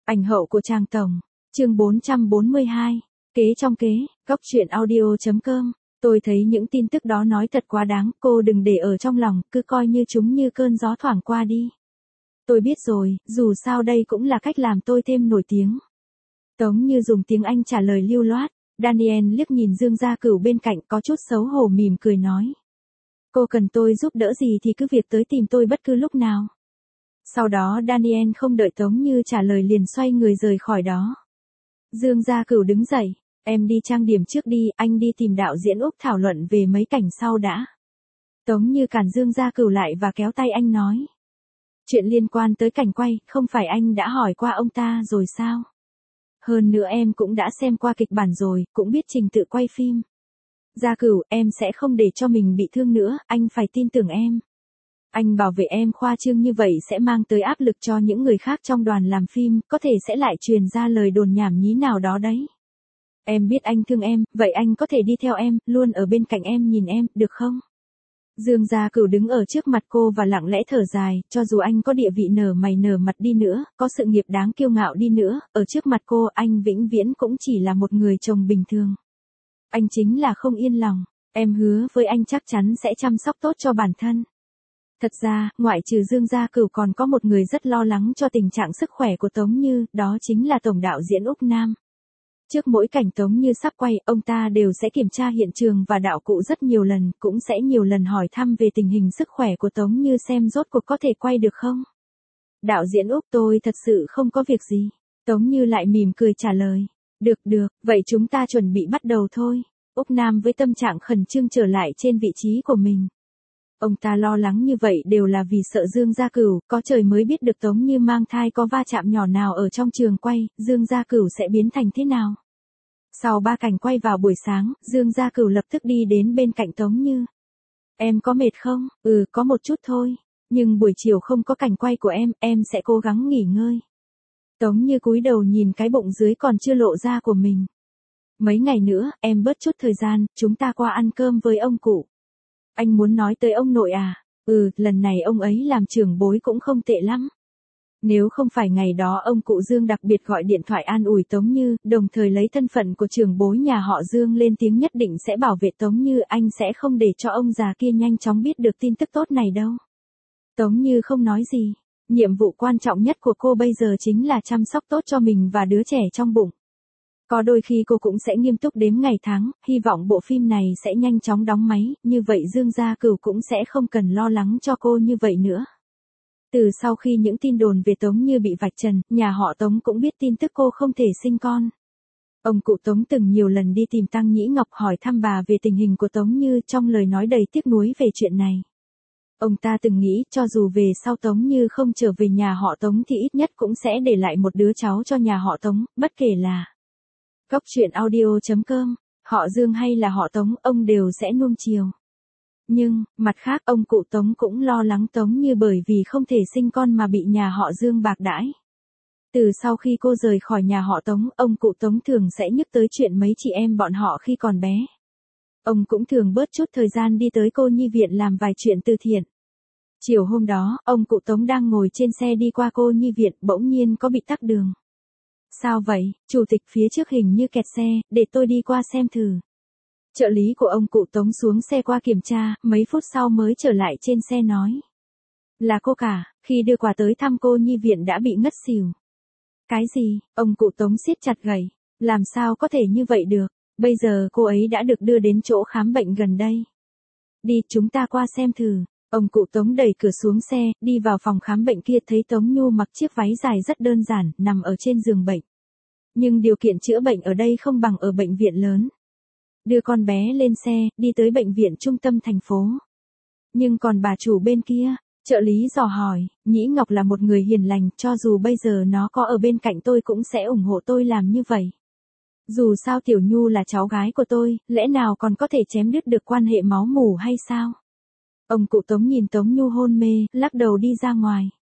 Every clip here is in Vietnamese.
Ảnh hậu của Trang Tổng. Chương 442. Kế trong kế, góc truyện audio.com. Tôi thấy những tin tức đó nói thật quá đáng, cô đừng để ở trong lòng, cứ coi như chúng như cơn gió thoảng qua đi. Tôi biết rồi, dù sao đây cũng là cách làm tôi thêm nổi tiếng. Tống Như dùng tiếng Anh trả lời lưu loát. Daniel liếc nhìn Dương Gia Cửu bên cạnh có chút xấu hổ mỉm cười nói. Cô cần tôi giúp đỡ gì thì cứ việc tới tìm tôi bất cứ lúc nào. Sau đó Daniel không đợi Tống Như trả lời liền xoay người rời khỏi đó. Dương Gia Cửu đứng dậy, em đi trang điểm trước đi, anh đi tìm đạo diễn Úc thảo luận về mấy cảnh sau đã. Tống Như cản Dương Gia Cửu lại và kéo tay anh nói. Chuyện liên quan tới cảnh quay, không phải anh đã hỏi qua ông ta rồi sao? Hơn nữa em cũng đã xem qua kịch bản rồi, cũng biết trình tự quay phim. Gia Cửu, em sẽ không để cho mình bị thương nữa, anh phải tin tưởng em. Anh bảo vệ em khoa trương như vậy sẽ mang tới áp lực cho những người khác trong đoàn làm phim, có thể sẽ lại truyền ra lời đồn nhảm nhí nào đó đấy. Em biết anh thương em, vậy anh có thể đi theo em, luôn ở bên cạnh em nhìn em, được không? Dương Gia Cửu đứng ở trước mặt cô và lặng lẽ thở dài, cho dù anh có địa vị nở mày nở mặt đi nữa, có sự nghiệp đáng kiêu ngạo đi nữa, ở trước mặt cô anh vĩnh viễn cũng chỉ là một người chồng bình thường. Anh chính là không yên lòng, em hứa với anh chắc chắn sẽ chăm sóc tốt cho bản thân. Thật ra, ngoại trừ Dương Gia Cửu còn có một người rất lo lắng cho tình trạng sức khỏe của Tống Như, đó chính là tổng đạo diễn Úc Nam. Trước mỗi cảnh Tống Như sắp quay, ông ta đều sẽ kiểm tra hiện trường và đạo cụ rất nhiều lần, cũng sẽ nhiều lần hỏi thăm về tình hình sức khỏe của Tống Như xem rốt cuộc có thể quay được không. Đạo diễn Úc, tôi thật sự không có việc gì. Tống Như lại mỉm cười trả lời. Được, vậy chúng ta chuẩn bị bắt đầu thôi. Úc Nam với tâm trạng khẩn trương trở lại trên vị trí của mình. Ông ta lo lắng như vậy đều là vì sợ Dương Gia Cửu, có trời mới biết được Tống Như mang thai có va chạm nhỏ nào ở trong trường quay, Dương Gia Cửu sẽ biến thành thế nào. Sau 3 cảnh quay vào buổi sáng, Dương Gia Cửu lập tức đi đến bên cạnh Tống Như. Em có mệt không? Có một chút thôi. Nhưng buổi chiều không có cảnh quay của em sẽ cố gắng nghỉ ngơi. Tống Như cúi đầu nhìn cái bụng dưới còn chưa lộ ra của mình. Mấy ngày nữa, em bớt chút thời gian, chúng ta qua ăn cơm với ông cụ. Anh muốn nói tới ông nội à? Lần này ông ấy làm trưởng bối cũng không tệ lắm. Nếu không phải ngày đó ông cụ Dương đặc biệt gọi điện thoại an ủi Tống Như, đồng thời lấy thân phận của trưởng bối nhà họ Dương lên tiếng nhất định sẽ bảo vệ Tống Như, anh sẽ không để cho ông già kia nhanh chóng biết được tin tức tốt này đâu. Tống Như không nói gì. Nhiệm vụ quan trọng nhất của cô bây giờ chính là chăm sóc tốt cho mình và đứa trẻ trong bụng. Có đôi khi cô cũng sẽ nghiêm túc đếm ngày tháng, hy vọng bộ phim này sẽ nhanh chóng đóng máy, như vậy Dương Gia Cửu cũng sẽ không cần lo lắng cho cô như vậy nữa. Từ sau khi những tin đồn về Tống Như bị vạch trần, nhà họ Tống cũng biết tin tức cô không thể sinh con. Ông cụ Tống từng nhiều lần đi tìm Tăng Nhĩ Ngọc hỏi thăm bà về tình hình của Tống Như, trong lời nói đầy tiếc nuối về chuyện này. Ông ta từng nghĩ cho dù về sau Tống Như không trở về nhà họ Tống thì ít nhất cũng sẽ để lại một đứa cháu cho nhà họ Tống, bất kể là góc truyện audio.com, họ Dương hay là họ Tống, ông đều sẽ nuông chiều. Nhưng, mặt khác ông cụ Tống cũng lo lắng Tống Như bởi vì không thể sinh con mà bị nhà họ Dương bạc đãi. Từ sau khi cô rời khỏi nhà họ Tống, ông cụ Tống thường sẽ nhắc tới chuyện mấy chị em bọn họ khi còn bé. Ông cũng thường bớt chút thời gian đi tới cô nhi viện làm vài chuyện từ thiện. Chiều hôm đó, ông cụ Tống đang ngồi trên xe đi qua cô nhi viện, bỗng nhiên có bị tắc đường. Sao vậy, chủ tịch phía trước hình như kẹt xe, để tôi đi qua xem thử. Trợ lý của ông cụ Tống xuống xe qua kiểm tra, mấy phút sau mới trở lại trên xe nói. Là cô cả, khi đưa quà tới thăm cô nhi viện đã bị ngất xỉu. Cái gì, ông cụ Tống siết chặt gầy, làm sao có thể như vậy được, bây giờ cô ấy đã được đưa đến chỗ khám bệnh gần đây. Đi, chúng ta qua xem thử. Ông cụ Tống đẩy cửa xuống xe, đi vào phòng khám bệnh kia thấy Tống Nhu mặc chiếc váy dài rất đơn giản, nằm ở trên giường bệnh. Nhưng điều kiện chữa bệnh ở đây không bằng ở bệnh viện lớn. Đưa con bé lên xe, đi tới bệnh viện trung tâm thành phố. Nhưng còn bà chủ bên kia, trợ lý dò hỏi, Nhĩ Ngọc là một người hiền lành, cho dù bây giờ nó có ở bên cạnh tôi cũng sẽ ủng hộ tôi làm như vậy. Dù sao Tiểu Nhu là cháu gái của tôi, lẽ nào còn có thể chém đứt được quan hệ máu mủ hay sao? Ông cụ Tống nhìn Tống Nhu hôn mê, lắc đầu đi ra ngoài.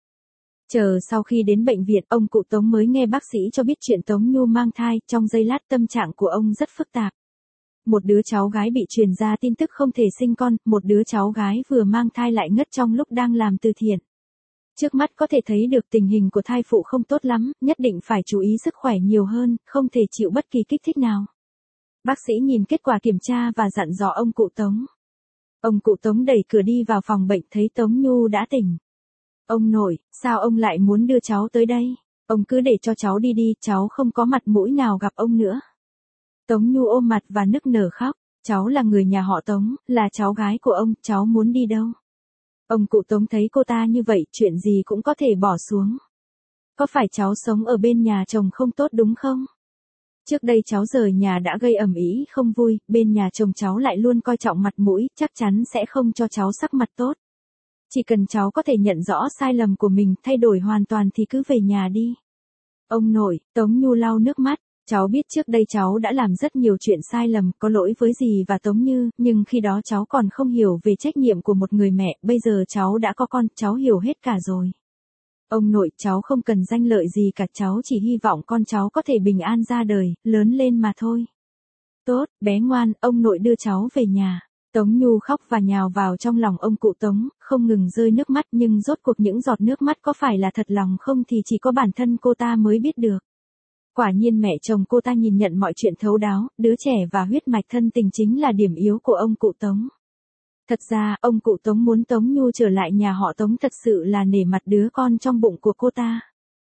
Chờ sau khi đến bệnh viện, ông cụ Tống mới nghe bác sĩ cho biết chuyện Tống Nhu mang thai, trong giây lát tâm trạng của ông rất phức tạp. Một đứa cháu gái bị truyền ra tin tức không thể sinh con, một đứa cháu gái vừa mang thai lại ngất trong lúc đang làm từ thiện. Trước mắt có thể thấy được tình hình của thai phụ không tốt lắm, nhất định phải chú ý sức khỏe nhiều hơn, không thể chịu bất kỳ kích thích nào. Bác sĩ nhìn kết quả kiểm tra và dặn dò ông cụ Tống. Ông cụ Tống đẩy cửa đi vào phòng bệnh thấy Tống Nhu đã tỉnh. Ông nội, sao ông lại muốn đưa cháu tới đây? Ông cứ để cho cháu đi đi, cháu không có mặt mũi nào gặp ông nữa. Tống Nhu ôm mặt và nức nở khóc. Cháu là người nhà họ Tống, là cháu gái của ông, cháu muốn đi đâu? Ông cụ Tống thấy cô ta như vậy, chuyện gì cũng có thể bỏ xuống. Có phải cháu sống ở bên nhà chồng không tốt đúng không? Trước đây cháu rời nhà đã gây ầm ĩ không vui, bên nhà chồng cháu lại luôn coi trọng mặt mũi, chắc chắn sẽ không cho cháu sắc mặt tốt. Chỉ cần cháu có thể nhận rõ sai lầm của mình, thay đổi hoàn toàn thì cứ về nhà đi. Ông nội, Tống Nhu lau nước mắt. Cháu biết trước đây cháu đã làm rất nhiều chuyện sai lầm, có lỗi với dì và Tống Như, nhưng khi đó cháu còn không hiểu về trách nhiệm của một người mẹ, bây giờ cháu đã có con, cháu hiểu hết cả rồi. Ông nội, cháu không cần danh lợi gì cả, cháu chỉ hy vọng con cháu có thể bình an ra đời, lớn lên mà thôi. Tốt, bé ngoan, ông nội đưa cháu về nhà. Tống Nhu khóc và nhào vào trong lòng ông cụ Tống, không ngừng rơi nước mắt, nhưng rốt cuộc những giọt nước mắt có phải là thật lòng không thì chỉ có bản thân cô ta mới biết được. Quả nhiên mẹ chồng cô ta nhìn nhận mọi chuyện thấu đáo, đứa trẻ và huyết mạch thân tình chính là điểm yếu của ông cụ Tống. Thật ra, ông cụ Tống muốn Tống Nhu trở lại nhà họ Tống thật sự là nể mặt đứa con trong bụng của cô ta.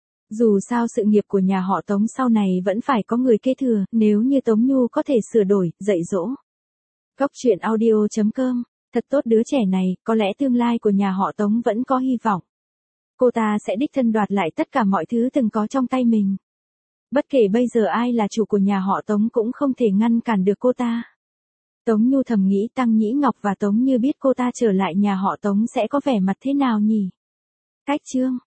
Dù sao sự nghiệp của nhà họ Tống sau này vẫn phải có người kế thừa, nếu như Tống Nhu có thể sửa đổi, dạy dỗ. Góc truyện audio.com, thật tốt đứa trẻ này, có lẽ tương lai của nhà họ Tống vẫn có hy vọng. Cô ta sẽ đích thân đoạt lại tất cả mọi thứ từng có trong tay mình. Bất kể bây giờ ai là chủ của nhà họ Tống cũng không thể ngăn cản được cô ta. Tống Nhu thầm nghĩ Tăng Nhĩ Ngọc và Tống Như biết cô ta trở lại nhà họ Tống sẽ có vẻ mặt thế nào nhỉ? Cách chương